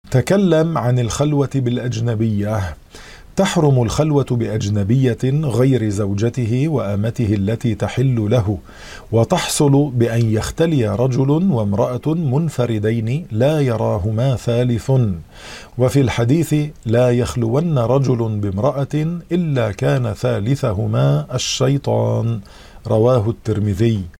تكلم عن الخلوة بالأجنبية. تحرم الخلوة بأجنبية غير زوجته وأمته التي تحل له، وتحصل بأن يختلي رجل وامرأة منفردين لا يراهما ثالث. وفي الحديث: لا يخلون رجل بامرأة إلا كان ثالثهما الشيطان، رواه الترمذي.